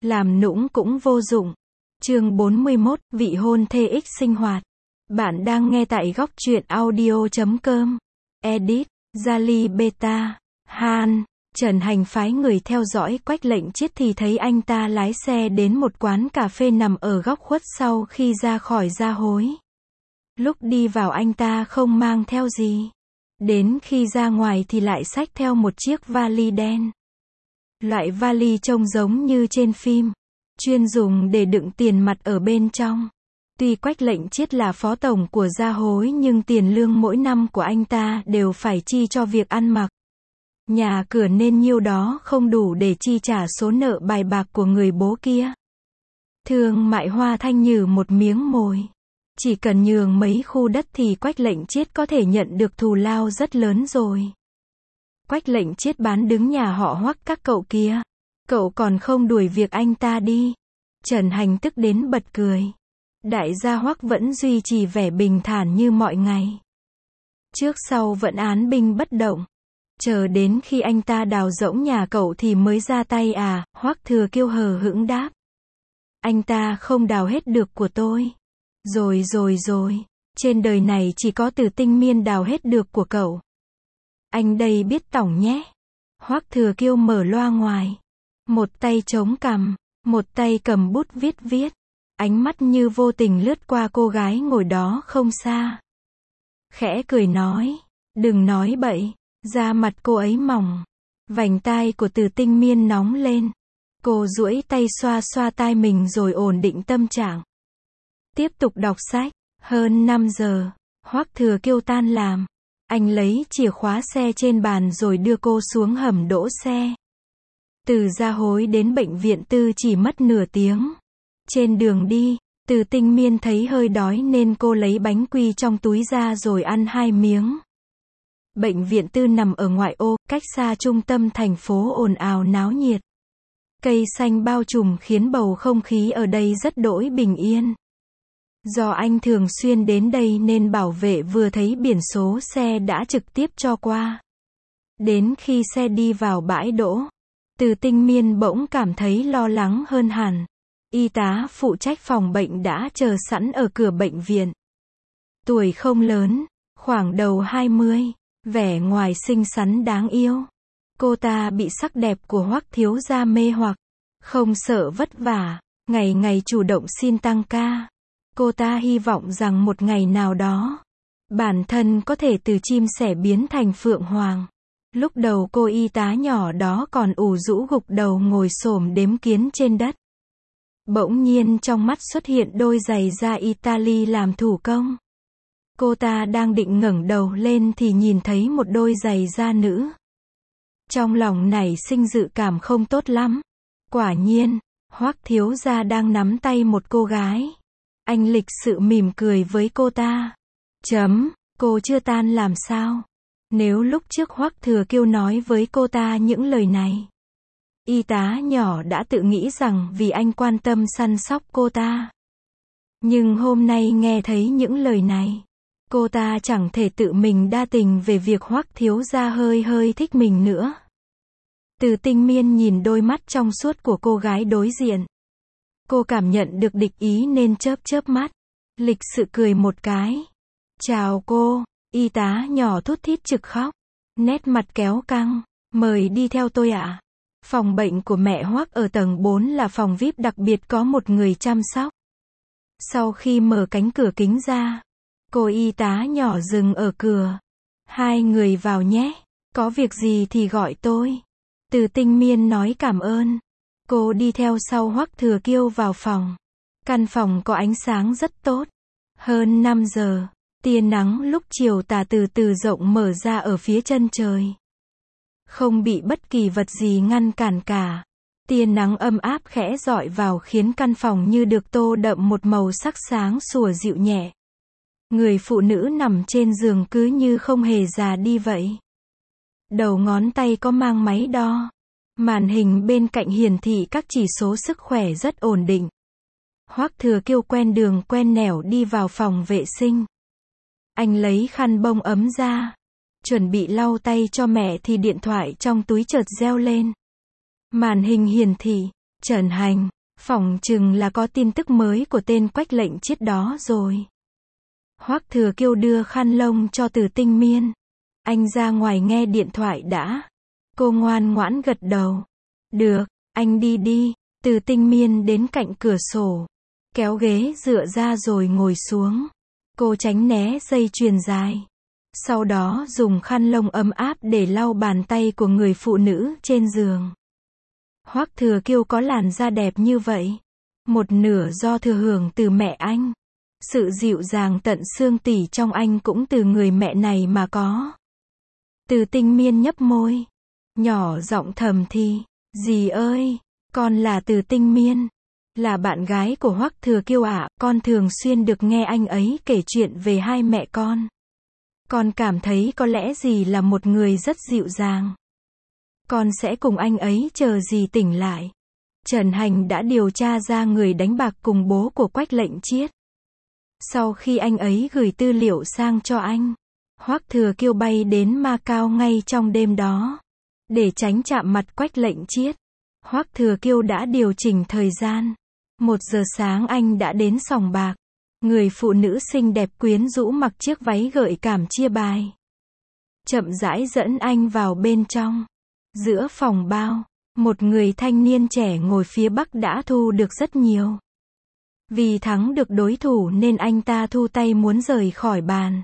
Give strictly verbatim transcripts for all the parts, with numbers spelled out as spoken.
làm nũng cũng vô dụng. Chương bốn mươi mốt, vị hôn thê X sinh hoạt. Bạn đang nghe tại góc truyện audio chấm com. Edit, Jali Beta, Han. Trần Hành phái người theo dõi Quách Lệnh Chiết thì thấy anh ta lái xe đến một quán cà phê nằm ở góc khuất sau khi ra khỏi Gia Hối. Lúc đi vào anh ta không mang theo gì. Đến khi ra ngoài thì lại xách theo một chiếc vali đen. Loại vali trông giống như trên phim, chuyên dùng để đựng tiền mặt ở bên trong. Tuy Quách Lệnh Chiết là phó tổng của Gia Hối nhưng tiền lương mỗi năm của anh ta đều phải chi cho việc ăn mặc, nhà cửa nên nhiêu đó không đủ để chi trả số nợ bài bạc của người bố kia. Thương mại Hoa Thanh như một miếng mồi. Chỉ cần nhường mấy khu đất thì Quách Lệnh Chiết có thể nhận được thù lao rất lớn rồi. Quách Lệnh Chiết bán đứng nhà họ Hoắc các cậu kia. Cậu còn không đuổi việc anh ta đi. Trần Hành tức đến bật cười. Đại gia Hoắc vẫn duy trì vẻ bình thản như mọi ngày. Trước sau vẫn án binh bất động. Chờ đến khi anh ta đào rỗng nhà cậu thì mới ra tay à, Hoắc Thừa Kiêu hờ hững đáp. Anh ta không đào hết được của tôi. Rồi rồi rồi, trên đời này chỉ có Từ Tinh Miên đào hết được của cậu. Anh đây biết tỏng nhé. Hoắc Thừa Kiêu mở loa ngoài. Một tay chống cằm, một tay cầm bút viết viết. Ánh mắt như vô tình lướt qua cô gái ngồi đó không xa. Khẽ cười nói, đừng nói bậy, da mặt cô ấy mỏng. Vành tai của Từ Tinh Miên nóng lên. Cô duỗi tay xoa xoa tai mình rồi ổn định tâm trạng. Tiếp tục đọc sách. Hơn năm giờ, Hoắc Thừa Kiêu tan làm. Anh lấy chìa khóa xe trên bàn rồi đưa cô xuống hầm đỗ xe. Từ Gia Hối đến bệnh viện Tư chỉ mất nửa tiếng. Trên đường đi, Từ Tinh Miên thấy hơi đói nên cô lấy bánh quy trong túi ra rồi ăn hai miếng. Bệnh viện Tư nằm ở ngoại ô, cách xa trung tâm thành phố ồn ào náo nhiệt. Cây xanh bao trùm khiến bầu không khí ở đây rất đỗi bình yên. Do anh thường xuyên đến đây nên bảo vệ vừa thấy biển số xe đã trực tiếp cho qua. Đến khi xe đi vào bãi đỗ, Từ Tinh Miên bỗng cảm thấy lo lắng hơn hẳn. Y tá phụ trách phòng bệnh đã chờ sẵn ở cửa bệnh viện. Tuổi không lớn, khoảng đầu hai mươi, vẻ ngoài xinh xắn đáng yêu. Cô ta bị sắc đẹp của Hoắc thiếu gia mê hoặc, không sợ vất vả, ngày ngày chủ động xin tăng ca. Cô ta hy vọng rằng một ngày nào đó, bản thân có thể từ chim sẻ biến thành phượng hoàng. Lúc đầu cô y tá nhỏ đó còn ủ rũ gục đầu ngồi xổm đếm kiến trên đất. Bỗng nhiên trong mắt xuất hiện đôi giày da Italy làm thủ công. Cô ta đang định ngẩng đầu lên thì nhìn thấy một đôi giày da nữ. Trong lòng nảy sinh dự cảm không tốt lắm. Quả nhiên, Hoắc thiếu gia đang nắm tay một cô gái. Anh lịch sự mỉm cười với cô ta. Chấm, cô chưa tan làm sao? Nếu lúc trước Hoắc Thừa Kiêu nói với cô ta những lời này, y tá nhỏ đã tự nghĩ rằng vì anh quan tâm săn sóc cô ta. Nhưng hôm nay nghe thấy những lời này, cô ta chẳng thể tự mình đa tình về việc Hoắc thiếu gia hơi hơi thích mình nữa. Từ Tinh Miên nhìn đôi mắt trong suốt của cô gái đối diện. Cô cảm nhận được địch ý nên chớp chớp mắt, lịch sự cười một cái. Chào cô, y tá nhỏ thút thít trực khóc, nét mặt kéo căng, mời đi theo tôi ạ. Phòng bệnh của mẹ Hoắc ở tầng bốn là phòng vi ai pi đặc biệt có một người chăm sóc. Sau khi mở cánh cửa kính ra, cô y tá nhỏ dừng ở cửa. Hai người vào nhé, có việc gì thì gọi tôi. Từ Tinh Miên nói cảm ơn. Cô đi theo sau Hoắc Thừa Kiêu vào phòng. Căn phòng có ánh sáng rất tốt. Hơn năm giờ, tia nắng lúc chiều tà từ từ rộng mở ra ở phía chân trời. Không bị bất kỳ vật gì ngăn cản cả. Tia nắng âm áp khẽ rọi vào khiến căn phòng như được tô đậm một màu sắc sáng sủa dịu nhẹ. Người phụ nữ nằm trên giường cứ như không hề già đi vậy. Đầu ngón tay có mang máy đo. Màn hình bên cạnh hiển thị các chỉ số sức khỏe rất ổn định. Hoắc Thừa Kiêu quen đường quen nẻo đi vào phòng vệ sinh. Anh lấy khăn bông ấm ra, chuẩn bị lau tay cho mẹ thì điện thoại trong túi chợt reo lên. Màn hình hiển thị, Trần Hành, Phỏng chừng là có tin tức mới của tên Quách Lệnh Chiết đó rồi. Hoắc Thừa Kiêu đưa khăn lông cho Từ Tinh Miên. Anh ra ngoài nghe điện thoại đã. Cô ngoan ngoãn gật đầu. Được, anh đi đi. Từ Tinh Miên đến cạnh cửa sổ, kéo ghế dựa ra rồi ngồi xuống. Cô tránh né dây chuyền dài. Sau đó dùng khăn lông ấm áp để lau bàn tay của người phụ nữ trên giường. Hoắc Thừa Kiêu có làn da đẹp như vậy. Một nửa do thừa hưởng từ mẹ anh. Sự dịu dàng tận xương tủy trong anh cũng từ người mẹ này mà có. Từ Tinh Miên nhấp môi. Nhỏ giọng thầm thì. Dì ơi, con là Từ Tinh Miên. Là bạn gái của Hoắc Thừa Kiêu ạ, con thường xuyên được nghe anh ấy kể chuyện về hai mẹ con. Con cảm thấy có lẽ dì là một người rất dịu dàng. Con sẽ cùng anh ấy chờ dì tỉnh lại. Trần Hành đã điều tra ra người đánh bạc cùng bố của Quách Lệnh Chiết. Sau khi anh ấy gửi tư liệu sang cho anh, Hoắc Thừa Kiêu bay đến Macau ngay trong đêm đó. Để tránh chạm mặt Quách Lệnh Chiết, Hoắc Thừa Kiêu đã điều chỉnh thời gian. Một giờ sáng anh đã đến sòng bạc. Người phụ nữ xinh đẹp quyến rũ mặc chiếc váy gợi cảm chia bài. Chậm rãi dẫn anh vào bên trong. Giữa phòng bao, một người thanh niên trẻ ngồi phía bắc đã thu được rất nhiều. Vì thắng được đối thủ nên anh ta thu tay muốn rời khỏi bàn.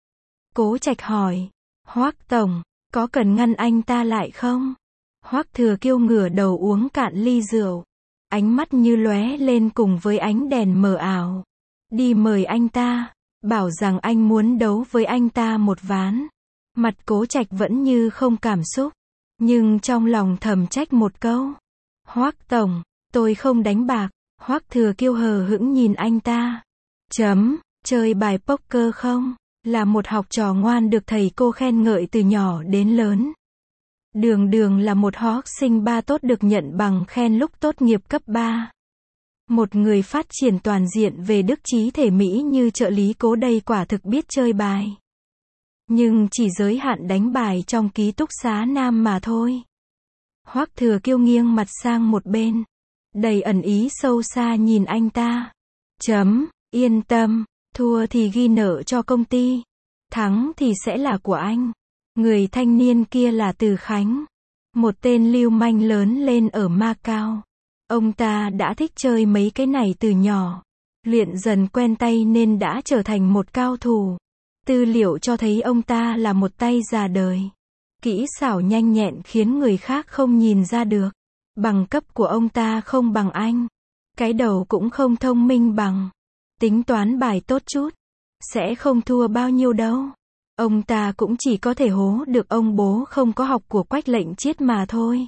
Cố Trạch hỏi, Hoắc tổng, có cần ngăn anh ta lại không? Hoắc Thừa Kiêu ngửa đầu uống cạn ly rượu. Ánh mắt như lóe lên cùng với ánh đèn mờ ảo. Đi mời anh ta, bảo rằng anh muốn đấu với anh ta một ván. Mặt Cố Trạch vẫn như không cảm xúc, nhưng trong lòng thầm trách một câu. Hoắc tổng, tôi không đánh bạc. Hoắc Thừa Kiêu hờ hững nhìn anh ta. Chấm, chơi bài poker không? Là một học trò ngoan được thầy cô khen ngợi từ nhỏ đến lớn. Đường Đường là một học sinh ba tốt được nhận bằng khen lúc tốt nghiệp cấp ba. Một người phát triển toàn diện về đức trí thể mỹ như trợ lý Cố đây quả thực biết chơi bài. Nhưng chỉ giới hạn đánh bài trong ký túc xá nam mà thôi. Hoắc Thừa Kiêu nghiêng mặt sang một bên, đầy ẩn ý sâu xa nhìn anh ta. Chấm, yên tâm, thua thì ghi nợ cho công ty, thắng thì sẽ là của anh. Người thanh niên kia là Từ Khánh, một tên lưu manh lớn lên ở Macau. Ông ta đã thích chơi mấy cái này từ nhỏ, luyện dần quen tay nên đã trở thành một cao thủ. Tư liệu cho thấy ông ta là một tay già đời. Kỹ xảo nhanh nhẹn khiến người khác không nhìn ra được. Bằng cấp của ông ta không bằng anh. Cái đầu cũng không thông minh bằng. Tính toán bài tốt chút, sẽ không thua bao nhiêu đâu. Ông ta cũng chỉ có thể hố được ông bố không có học của Quách Lệnh Chiết mà thôi.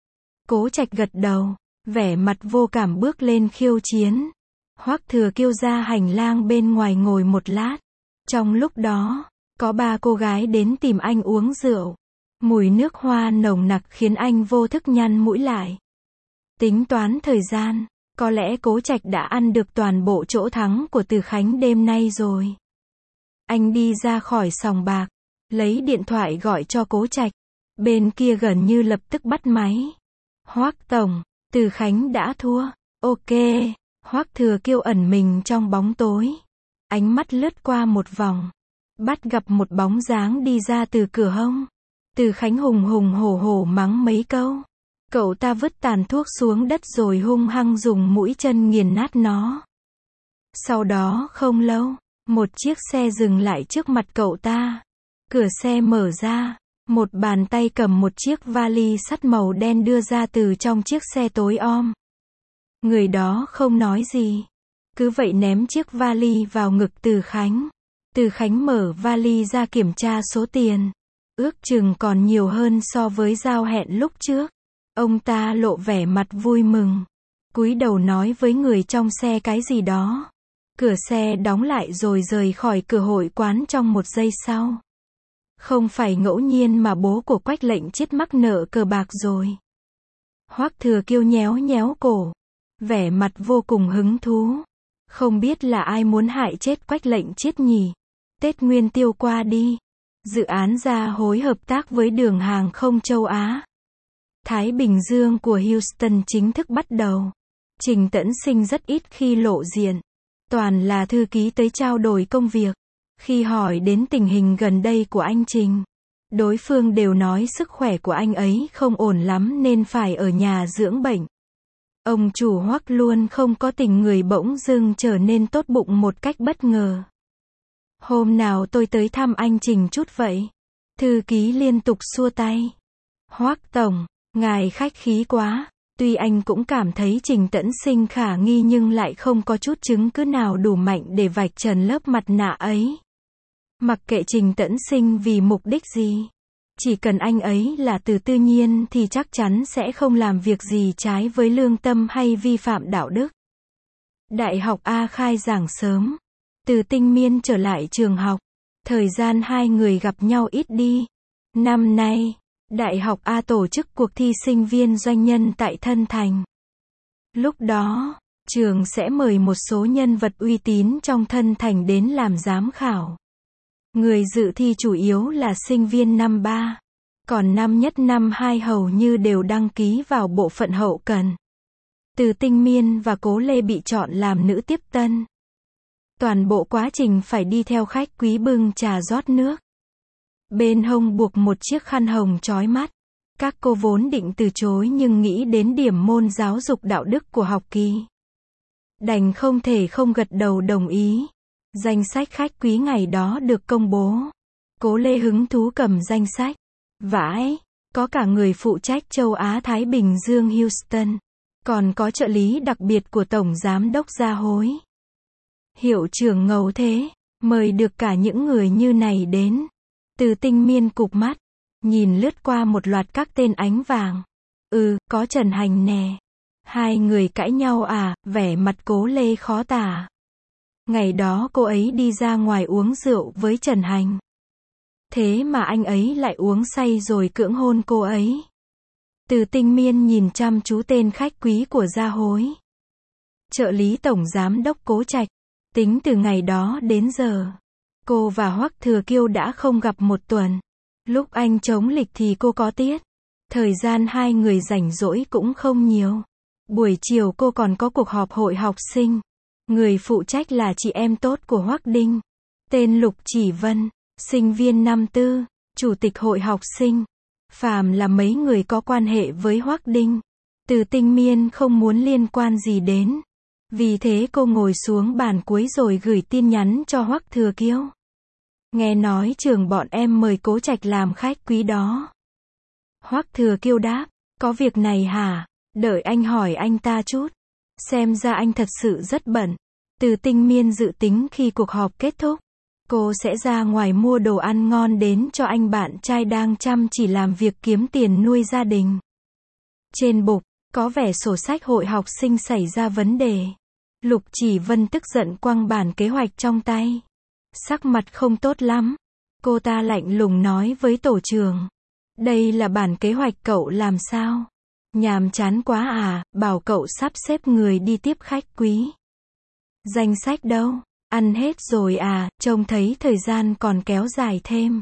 Cố Trạch gật đầu, vẻ mặt vô cảm bước lên khiêu chiến. Hoắc Thừa Kiêu ra hành lang bên ngoài ngồi một lát. Trong lúc đó, có ba cô gái đến tìm anh uống rượu. Mùi nước hoa nồng nặc khiến anh vô thức nhăn mũi lại. Tính toán thời gian, có lẽ Cố Trạch đã ăn được toàn bộ chỗ thắng của Từ Khánh đêm nay rồi. Anh đi ra khỏi sòng bạc, lấy điện thoại gọi cho Cố Trạch. Bên kia gần như lập tức bắt máy. Hoắc tổng, Từ Khánh đã thua. Ok. Hoắc Thừa Kiêu ẩn mình trong bóng tối. Ánh mắt lướt qua một vòng, bắt gặp một bóng dáng đi ra từ cửa hông. Từ Khánh hùng hùng hổ hổ mắng mấy câu. Cậu ta vứt tàn thuốc xuống đất rồi hung hăng dùng mũi chân nghiền nát nó. Sau đó không lâu, một chiếc xe dừng lại trước mặt cậu ta. Cửa xe mở ra, một bàn tay cầm một chiếc vali sắt màu đen đưa ra từ trong chiếc xe tối om. Người đó không nói gì, cứ vậy ném chiếc vali vào ngực Từ Khánh. Từ Khánh mở vali ra kiểm tra số tiền. Ước chừng còn nhiều hơn so với giao hẹn lúc trước. Ông ta lộ vẻ mặt vui mừng, cúi đầu nói với người trong xe cái gì đó. Cửa xe đóng lại rồi rời khỏi cửa hội quán trong một giây sau. Không phải ngẫu nhiên mà bố của Quách Lệnh Chiết mắc nợ cờ bạc rồi. Hoắc Thừa Kiêu nhéo nhéo cổ, vẻ mặt vô cùng hứng thú. Không biết là ai muốn hại chết Quách Lệnh Chiết nhỉ? Tết Nguyên Tiêu qua đi, dự án ra hối hợp tác với đường hàng không châu Á Thái Bình Dương của Houston chính thức bắt đầu. Trình Tẫn Sinh rất ít khi lộ diện. Toàn là thư ký tới trao đổi công việc. Khi hỏi đến tình hình gần đây của anh Trình, đối phương đều nói sức khỏe của anh ấy không ổn lắm nên phải ở nhà dưỡng bệnh. Ông chủ Hoắc luôn không có tình người bỗng dưng trở nên tốt bụng một cách bất ngờ. Hôm nào tôi tới thăm anh Trình chút vậy. Thư ký liên tục xua tay. Hoắc tổng, ngài khách khí quá. Tuy anh cũng cảm thấy Trình Tẫn Sinh khả nghi nhưng lại không có chút chứng cứ nào đủ mạnh để vạch trần lớp mặt nạ ấy. Mặc kệ Trình Tẫn Sinh vì mục đích gì, chỉ cần anh ấy là Từ Tư Nhiên thì chắc chắn sẽ không làm việc gì trái với lương tâm hay vi phạm đạo đức. Đại học A khai giảng sớm. Từ Tinh Miên trở lại trường học. Thời gian hai người gặp nhau ít đi. Năm nay, Đại học A tổ chức cuộc thi sinh viên doanh nhân tại Thân Thành. Lúc đó, trường sẽ mời một số nhân vật uy tín trong Thân Thành đến làm giám khảo. Người dự thi chủ yếu là sinh viên năm ba. Còn năm nhất năm hai hầu như đều đăng ký vào bộ phận hậu cần. Từ Tinh Miên và Cố Lê bị chọn làm nữ tiếp tân. Toàn bộ quá trình phải đi theo khách quý bưng trà rót nước. Bên hông buộc một chiếc khăn hồng chói mắt. Các cô vốn định từ chối nhưng nghĩ đến điểm môn giáo dục đạo đức của học kỳ, đành không thể không gật đầu đồng ý. Danh sách khách quý ngày đó được công bố. Cố Lê hứng thú cầm danh sách. Vãi, có cả người phụ trách châu Á Thái Bình Dương Houston. Còn có trợ lý đặc biệt của Tổng Giám đốc Gia Hối. Hiệu trưởng ngầu thế, mời được cả những người như này đến. Từ Tinh Miên cụp mắt, nhìn lướt qua một loạt các tên ánh vàng. Ừ, có Trần Hành nè. Hai người cãi nhau à, vẻ mặt Cố Lê khó tả. Ngày đó cô ấy đi ra ngoài uống rượu với Trần Hành. Thế mà anh ấy lại uống say rồi cưỡng hôn cô ấy. Từ Tinh Miên nhìn chăm chú tên khách quý của Gia Hối. Trợ lý Tổng Giám đốc Cố Trạch. Tính từ ngày đó đến giờ, cô và Hoắc Thừa Kiêu đã không gặp một tuần. Lúc anh chống lịch thì cô có tiết. Thời gian hai người rảnh rỗi cũng không nhiều. Buổi chiều cô còn có cuộc họp hội học sinh. Người phụ trách là chị em tốt của Hoắc Đinh. Tên Lục Chỉ Vân, sinh viên năm tư, chủ tịch hội học sinh. Phàm là mấy người có quan hệ với Hoắc Đinh, Từ Tinh Miên không muốn liên quan gì đến. Vì thế cô ngồi xuống bàn cuối rồi gửi tin nhắn cho Hoắc Thừa Kiêu. Nghe nói trường bọn em mời Cố Trạch làm khách quý đó. Hoắc Thừa Kiêu đáp, có việc này hả? Đợi anh hỏi anh ta chút. Xem ra anh thật sự rất bận. Từ Tinh Miên dự tính khi cuộc họp kết thúc, cô sẽ ra ngoài mua đồ ăn ngon đến cho anh bạn trai đang chăm chỉ làm việc kiếm tiền nuôi gia đình. Trên bục, có vẻ sổ sách hội học sinh xảy ra vấn đề. Lục Chỉ Vân tức giận quăng bản kế hoạch trong tay. Sắc mặt không tốt lắm. Cô ta lạnh lùng nói với tổ trưởng. Đây là bản kế hoạch cậu làm sao? Nhàm chán quá à, bảo cậu sắp xếp người đi tiếp khách quý. Danh sách đâu? Ăn hết rồi à, trông thấy thời gian còn kéo dài thêm.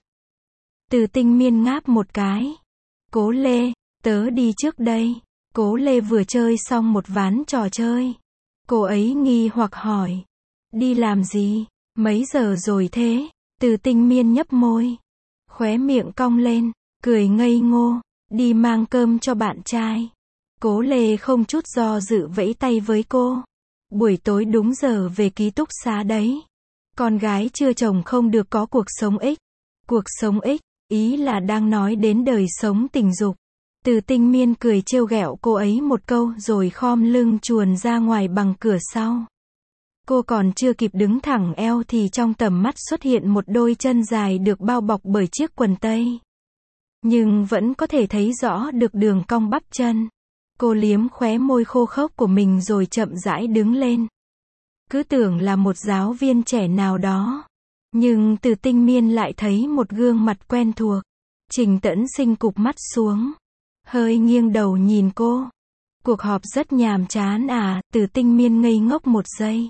Từ Tinh Miên ngáp một cái. Cố Lê, tớ đi trước đây. Cố Lê vừa chơi xong một ván trò chơi. Cô ấy nghi hoặc hỏi. Đi làm gì? Mấy giờ rồi thế? Từ Tinh Miên nhấp môi. Khóe miệng cong lên, cười ngây ngô. Đi mang cơm cho bạn trai. Cố Lê không chút do dự vẫy tay với cô. Buổi tối đúng giờ về ký túc xá đấy. Con gái chưa chồng không được có cuộc sống ích. Cuộc sống ích, ý là đang nói đến đời sống tình dục. Từ Tinh Miên cười trêu ghẹo cô ấy một câu rồi khom lưng chuồn ra ngoài bằng cửa sau. Cô còn chưa kịp đứng thẳng eo thì trong tầm mắt xuất hiện một đôi chân dài được bao bọc bởi chiếc quần tây. Nhưng vẫn có thể thấy rõ được đường cong bắp chân. Cô liếm khóe môi khô khốc của mình rồi chậm rãi đứng lên. Cứ tưởng là một giáo viên trẻ nào đó. Nhưng Từ Tinh Miên lại thấy một gương mặt quen thuộc. Trình Tẫn Sinh cụp mắt xuống. Hơi nghiêng đầu nhìn cô. Cuộc họp rất nhàm chán à, Từ Tinh Miên ngây ngốc một giây.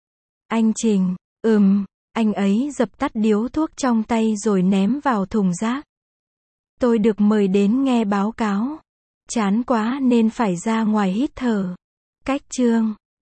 Anh Trình, ừm, anh ấy dập tắt điếu thuốc trong tay rồi ném vào thùng rác. Tôi được mời đến nghe báo cáo. Chán quá nên phải ra ngoài hít thở. Cách chương